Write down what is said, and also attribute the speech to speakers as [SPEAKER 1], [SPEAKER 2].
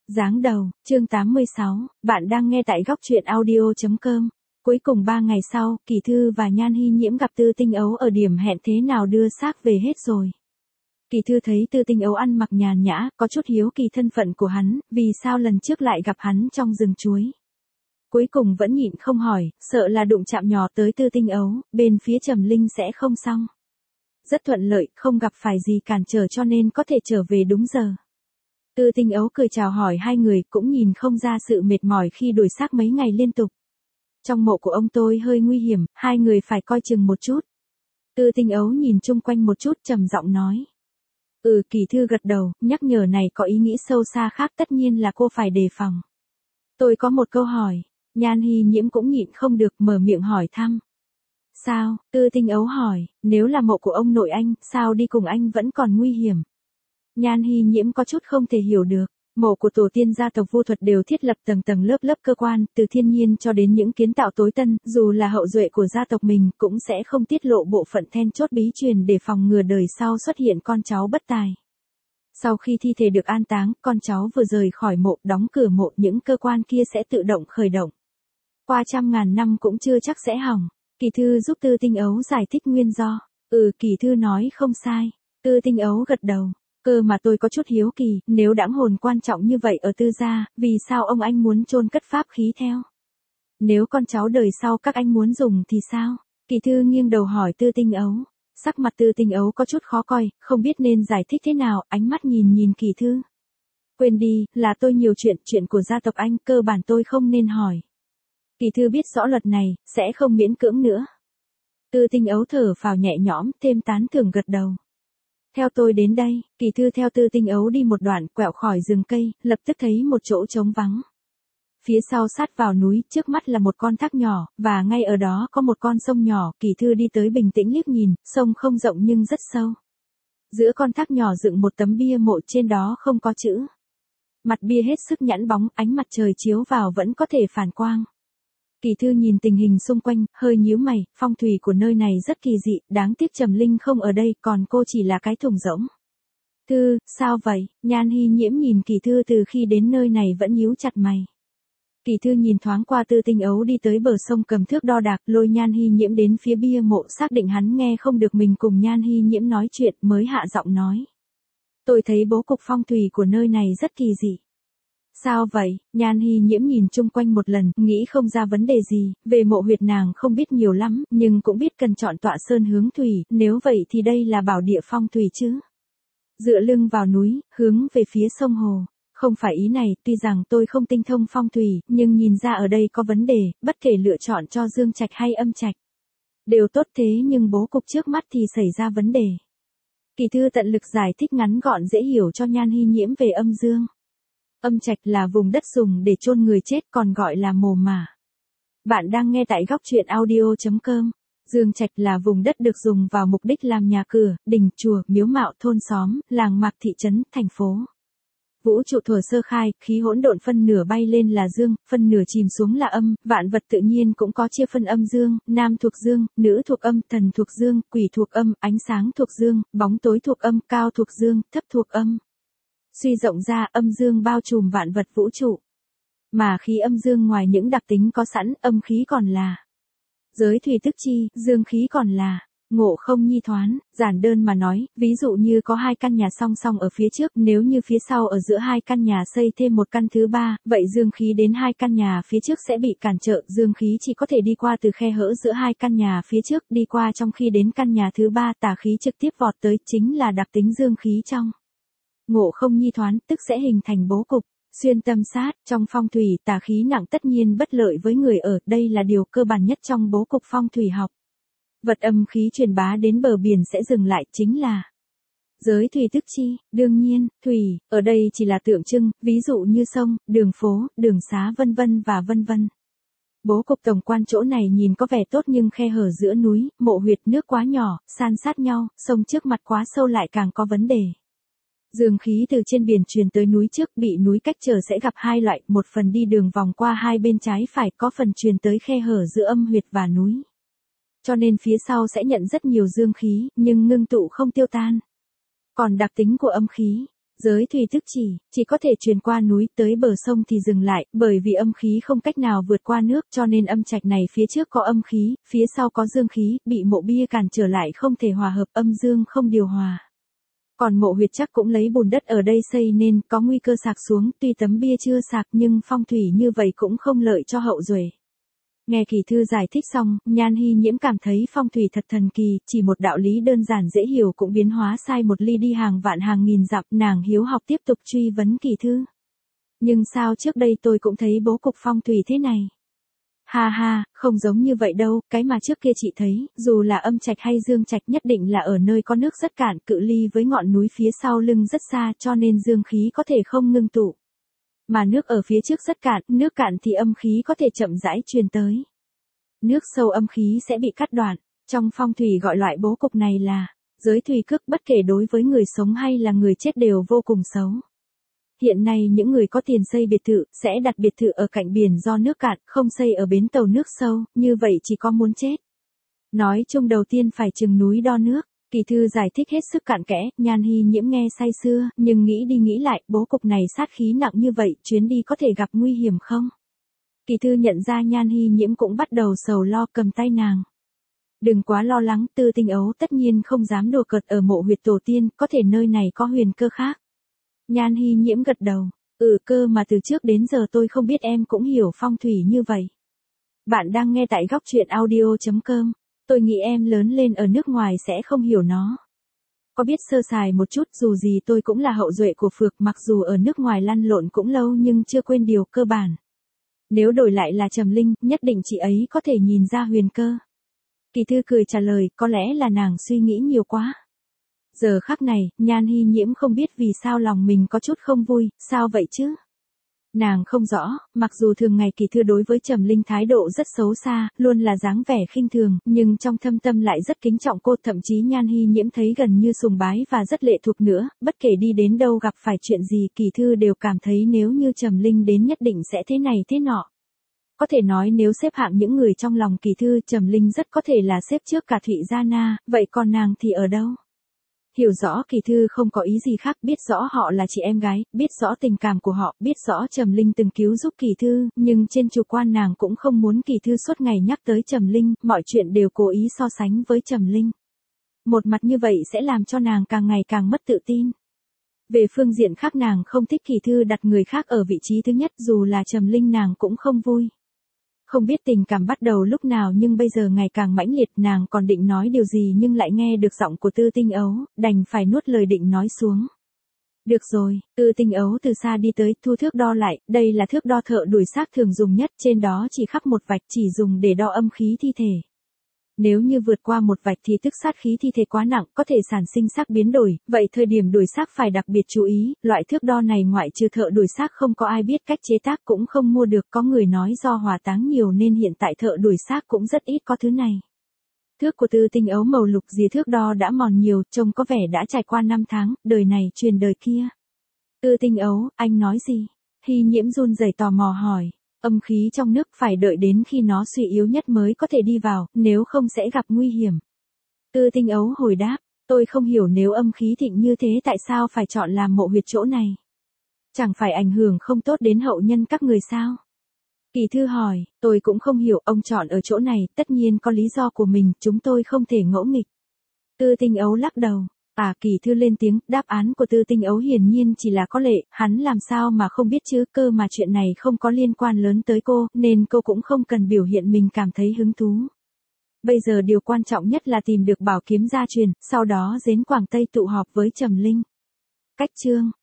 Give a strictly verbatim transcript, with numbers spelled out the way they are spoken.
[SPEAKER 1] Giáng đầu, chương tám mươi sáu, bạn đang nghe tại góc truyện audio.com. Cuối cùng ba ngày sau, Kỳ Thư và Nhan Hy Nhiễm gặp Tư Tinh Ấu ở điểm hẹn thế nào đưa xác về hết rồi. Kỳ Thư thấy Tư Tinh Ấu ăn mặc nhàn nhã, có chút hiếu kỳ thân phận của hắn, vì sao lần trước lại gặp hắn trong rừng chuối. Cuối cùng vẫn nhịn không hỏi, sợ là đụng chạm nhỏ tới Tư Tinh Ấu, bên phía Trầm Linh sẽ không xong. Rất thuận lợi, không gặp phải gì cản trở cho nên có thể trở về đúng giờ. Tư Tinh Ấu cười chào hỏi hai người, cũng nhìn không ra sự mệt mỏi khi đuổi xác mấy ngày liên tục. Trong mộ của ông tôi hơi nguy hiểm, hai người phải coi chừng một chút. Tư Tinh Ấu nhìn chung quanh một chút trầm giọng nói. Ừ, Kỳ Thư gật đầu, nhắc nhở này có ý nghĩ sâu xa khác, tất nhiên là cô phải đề phòng. Tôi có một câu hỏi, Nhan Hy Nhiễm cũng nhịn không được mở miệng hỏi thăm. Sao? Tư Tinh Ấu hỏi, nếu là mộ của ông nội anh, sao đi cùng anh vẫn còn nguy hiểm? Nhan Hy Nhiễm có chút không thể hiểu được, mộ của tổ tiên gia tộc Vu Thuật đều thiết lập tầng tầng lớp lớp cơ quan, từ thiên nhiên cho đến những kiến tạo tối tân, dù là hậu duệ của gia tộc mình cũng sẽ không tiết lộ bộ phận then chốt bí truyền để phòng ngừa đời sau xuất hiện con cháu bất tài. Sau khi thi thể được an táng, con cháu vừa rời khỏi mộ, đóng cửa mộ, những cơ quan kia sẽ tự động khởi động. Qua trăm ngàn năm cũng chưa chắc sẽ hỏng. Kỳ Thư giúp Tư Tinh Ấu giải thích nguyên do. Ừ, Kỳ Thư nói không sai. Tư Tinh Ấu gật đầu. Cơ mà tôi có chút hiếu kỳ, nếu đãng hồn quan trọng như vậy ở Tư gia, vì sao ông anh muốn chôn cất pháp khí theo? Nếu con cháu đời sau các anh muốn dùng thì sao? Kỳ Thư nghiêng đầu hỏi Tư Tinh Ấu. Sắc mặt Tư Tinh Ấu có chút khó coi, không biết nên giải thích thế nào, ánh mắt nhìn nhìn Kỳ Thư. Quên đi, là tôi nhiều chuyện, chuyện của gia tộc anh, cơ bản tôi không nên hỏi. Kỳ Thư biết rõ luật này, sẽ không miễn cưỡng nữa. Tư Tinh Ấu thở phào nhẹ nhõm, thêm tán thưởng gật đầu. Theo tôi đến đây, Kỳ Thư theo Tư Tinh Ấu đi một đoạn, quẹo khỏi rừng cây, lập tức thấy một chỗ trống vắng. Phía sau sát vào núi, trước mắt là một con thác nhỏ, và ngay ở đó có một con sông nhỏ. Kỳ Thư đi tới bình tĩnh liếc nhìn, sông không rộng nhưng rất sâu. Giữa con thác nhỏ dựng một tấm bia mộ, trên đó không có chữ. Mặt bia hết sức nhẵn bóng, ánh mặt trời chiếu vào vẫn có thể phản quang. Kỳ Thư nhìn tình hình xung quanh, hơi nhíu mày, phong thủy của nơi này rất kỳ dị, đáng tiếc Trầm Linh không ở đây, còn cô chỉ là cái thùng rỗng. Thư, sao vậy? Nhan Hy Nhiễm nhìn Kỳ Thư từ khi đến nơi này vẫn nhíu chặt mày. Kỳ Thư nhìn thoáng qua Tư Tinh Ấu đi tới bờ sông cầm thước đo đạc, lôi Nhan Hy Nhiễm đến phía bia mộ, xác định hắn nghe không được mình cùng Nhan Hy Nhiễm nói chuyện, mới hạ giọng nói. Tôi thấy bố cục phong thủy của nơi này rất kỳ dị. Sao vậy? Nhan Hy Nhiễm nhìn chung quanh một lần, nghĩ không ra vấn đề gì, về mộ huyệt nàng không biết nhiều lắm, nhưng cũng biết cần chọn tọa sơn hướng thủy, nếu vậy thì đây là bảo địa phong thủy chứ. Dựa lưng vào núi, hướng về phía sông hồ. Không phải ý này, tuy rằng tôi không tinh thông phong thủy, nhưng nhìn ra ở đây có vấn đề, bất kể lựa chọn cho dương trạch hay âm trạch. Đều tốt thế nhưng bố cục trước mắt thì xảy ra vấn đề. Kỳ Thư tận lực giải thích ngắn gọn dễ hiểu cho Nhan Hy Nhiễm về âm dương. Âm trạch là vùng đất dùng để chôn người chết, còn gọi là mồ mả. Bạn đang nghe tại góc truyện audio.com. Dương trạch là vùng đất được dùng vào mục đích làm nhà cửa, đình, chùa, miếu mạo, thôn xóm, làng mạc, thị trấn, thành phố. Vũ trụ thuở sơ khai, khí hỗn độn phân nửa bay lên là dương, phân nửa chìm xuống là âm, vạn vật tự nhiên cũng có chia phân âm dương, nam thuộc dương, nữ thuộc âm, thần thuộc dương, quỷ thuộc âm, ánh sáng thuộc dương, bóng tối thuộc âm, cao thuộc dương, thấp thuộc âm. Suy rộng ra, âm dương bao trùm vạn vật vũ trụ. Mà khí âm dương ngoài những đặc tính có sẵn, âm khí còn là giới thủy tức chi, dương khí còn là ngộ không nhi thoán. Giản đơn mà nói, ví dụ như có hai căn nhà song song ở phía trước, nếu như phía sau ở giữa hai căn nhà xây thêm một căn thứ ba, vậy dương khí đến hai căn nhà phía trước sẽ bị cản trở, dương khí chỉ có thể đi qua từ khe hở giữa hai căn nhà phía trước, đi qua, trong khi đến căn nhà thứ ba tà khí trực tiếp vọt tới, chính là đặc tính dương khí trong. Ngộ không nhi thoán, tức sẽ hình thành bố cục, xuyên tâm sát, trong phong thủy, tà khí nặng tất nhiên bất lợi với người ở, đây là điều cơ bản nhất trong bố cục phong thủy học. Vật âm khí truyền bá đến bờ biển sẽ dừng lại, chính là giới thủy tức chi. Đương nhiên, thủy, ở đây chỉ là tượng trưng, ví dụ như sông, đường phố, đường xá vân vân và vân vân. Bố cục tổng quan chỗ này nhìn có vẻ tốt nhưng khe hở giữa núi, mộ huyệt, nước quá nhỏ, san sát nhau, sông trước mặt quá sâu lại càng có vấn đề. Dương khí từ trên biển truyền tới núi trước, bị núi cách trở sẽ gặp hai loại, một phần đi đường vòng qua hai bên trái phải, có phần truyền tới khe hở giữa âm huyệt và núi. Cho nên phía sau sẽ nhận rất nhiều dương khí, nhưng ngưng tụ không tiêu tan. Còn đặc tính của âm khí, Giới thủy tức chỉ, chỉ có thể truyền qua núi tới bờ sông thì dừng lại, bởi vì âm khí không cách nào vượt qua nước cho nên âm trạch này phía trước có âm khí, phía sau có dương khí, bị mộ bia cản trở lại không thể hòa hợp, âm dương không điều hòa. Còn mộ huyệt chắc cũng lấy bùn đất ở đây xây nên có nguy cơ sạc xuống, tuy tấm bia chưa sạc nhưng phong thủy như vậy cũng không lợi cho hậu duệ. Nghe Kỳ Thư giải thích xong, Nhan Hy Nhiễm cảm thấy phong thủy thật thần kỳ, chỉ một đạo lý đơn giản dễ hiểu cũng biến hóa sai một ly đi hàng vạn hàng nghìn dặm, nàng hiếu học tiếp tục truy vấn Kỳ Thư. Nhưng sao trước đây tôi cũng thấy bố cục phong thủy thế này? Ha ha, không giống như vậy đâu, cái mà trước kia chị thấy, dù là âm trạch hay dương trạch nhất định là ở nơi có nước rất cạn, cự ly với ngọn núi phía sau lưng rất xa cho nên dương khí có thể không ngưng tụ. Mà nước ở phía trước rất cạn, nước cạn thì âm khí có thể chậm rãi truyền tới. Nước sâu âm khí sẽ bị cắt đoạn, trong phong thủy gọi loại bố cục này là giới thủy cước, bất kể đối với người sống hay là người chết đều vô cùng xấu. Hiện nay những người có tiền xây biệt thự, sẽ đặt biệt thự ở cạnh biển do nước cạn, không xây ở bến tàu nước sâu, như vậy chỉ có muốn chết. Nói chung đầu tiên phải chừng núi đo nước, Kỳ Thư giải thích hết sức cặn kẽ, Nhan Hy Nhiễm nghe say sưa, nhưng nghĩ đi nghĩ lại, bố cục này sát khí nặng như vậy, chuyến đi có thể gặp nguy hiểm không? Kỳ Thư nhận ra Nhan Hy Nhiễm cũng bắt đầu sầu lo, cầm tay nàng. Đừng quá lo lắng, Tư Tinh Ấu tất nhiên không dám đùa cợt ở mộ huyệt tổ tiên, có thể nơi này có huyền cơ khác. Nhan Hy Nhiễm gật đầu, ừ cơ mà từ trước đến giờ tôi không biết em cũng hiểu phong thủy như vậy. Bạn đang nghe tại góc truyện audio chấm com, tôi nghĩ em lớn lên ở nước ngoài sẽ không hiểu nó. Có biết sơ sài một chút, dù gì tôi cũng là hậu duệ của Phược, mặc dù ở nước ngoài lăn lộn cũng lâu nhưng chưa quên điều cơ bản. Nếu đổi lại là Trầm Linh, nhất định chị ấy có thể nhìn ra huyền cơ. Kỳ Thư cười trả lời, có lẽ là nàng suy nghĩ nhiều quá. Giờ khắc này, Nhan Hy Nhiễm không biết vì sao lòng mình có chút không vui, sao vậy chứ? Nàng không rõ, mặc dù thường ngày Kỳ Thư đối với Trầm Linh thái độ rất xấu xa, luôn là dáng vẻ khinh thường, nhưng trong thâm tâm lại rất kính trọng cô, thậm chí Nhan Hy Nhiễm thấy gần như sùng bái và rất lệ thuộc nữa, bất kể đi đến đâu gặp phải chuyện gì Kỳ Thư đều cảm thấy nếu như Trầm Linh đến nhất định sẽ thế này thế nọ. Có thể nói nếu xếp hạng những người trong lòng Kỳ Thư, Trầm Linh rất có thể là xếp trước cả Thụy Gia Na, vậy còn nàng thì ở đâu? Hiểu rõ Kỳ Thư không có ý gì khác, biết rõ họ là chị em gái, biết rõ tình cảm của họ, biết rõ Trầm Linh từng cứu giúp Kỳ Thư, nhưng trên chủ quan nàng cũng không muốn Kỳ Thư suốt ngày nhắc tới Trầm Linh, mọi chuyện đều cố ý so sánh với Trầm Linh. Một mặt như vậy sẽ làm cho nàng càng ngày càng mất tự tin. Về phương diện khác nàng không thích Kỳ Thư đặt người khác ở vị trí thứ nhất, dù là Trầm Linh nàng cũng không vui. Không biết tình cảm bắt đầu lúc nào nhưng bây giờ ngày càng mãnh liệt, nàng còn định nói điều gì nhưng lại nghe được giọng của Tư Tinh Ấu, đành phải nuốt lời định nói xuống. Được rồi, Tư Tinh Ấu từ xa đi tới, thu thước đo lại, đây là thước đo thợ đuổi xác thường dùng nhất, trên đó chỉ khắc một vạch, chỉ dùng để đo âm khí thi thể. Nếu như vượt qua một vạch thì tức sát khí thi thể quá nặng, có thể sản sinh xác biến đổi, vậy thời điểm đuổi xác phải đặc biệt chú ý, loại thước đo này ngoại trừ thợ đuổi xác không có ai biết cách chế tác cũng không mua được, có người nói do hỏa táng nhiều nên hiện tại thợ đuổi xác cũng rất ít có thứ này. Thước của Tư Tinh Ấu màu lục dìa thước đo đã mòn nhiều, trông có vẻ đã trải qua năm tháng, đời này truyền đời kia. Tư Tinh Ấu, anh nói gì? Hy Nhiễm run rẩy tò mò hỏi. Âm khí trong nước phải đợi đến khi nó suy yếu nhất mới có thể đi vào, nếu không sẽ gặp nguy hiểm. Tư Tinh Ấu hồi đáp, tôi không hiểu nếu âm khí thịnh như thế tại sao phải chọn làm mộ huyệt chỗ này. Chẳng phải ảnh hưởng không tốt đến hậu nhân các người sao? Kỳ Thư hỏi, tôi cũng không hiểu, ông chọn ở chỗ này, tất nhiên có lý do của mình, chúng tôi không thể ngỗ nghịch. Tư Tinh Ấu lắc đầu. À, Kỳ Thư lên tiếng, đáp án của Tư Tinh Ấu hiển nhiên chỉ là có lệ, hắn làm sao mà không biết chứ, cơ mà chuyện này không có liên quan lớn tới cô, nên cô cũng không cần biểu hiện mình cảm thấy hứng thú. Bây giờ điều quan trọng nhất là tìm được bảo kiếm gia truyền, sau đó đến Quảng Tây tụ họp với Trầm Linh. Cách chương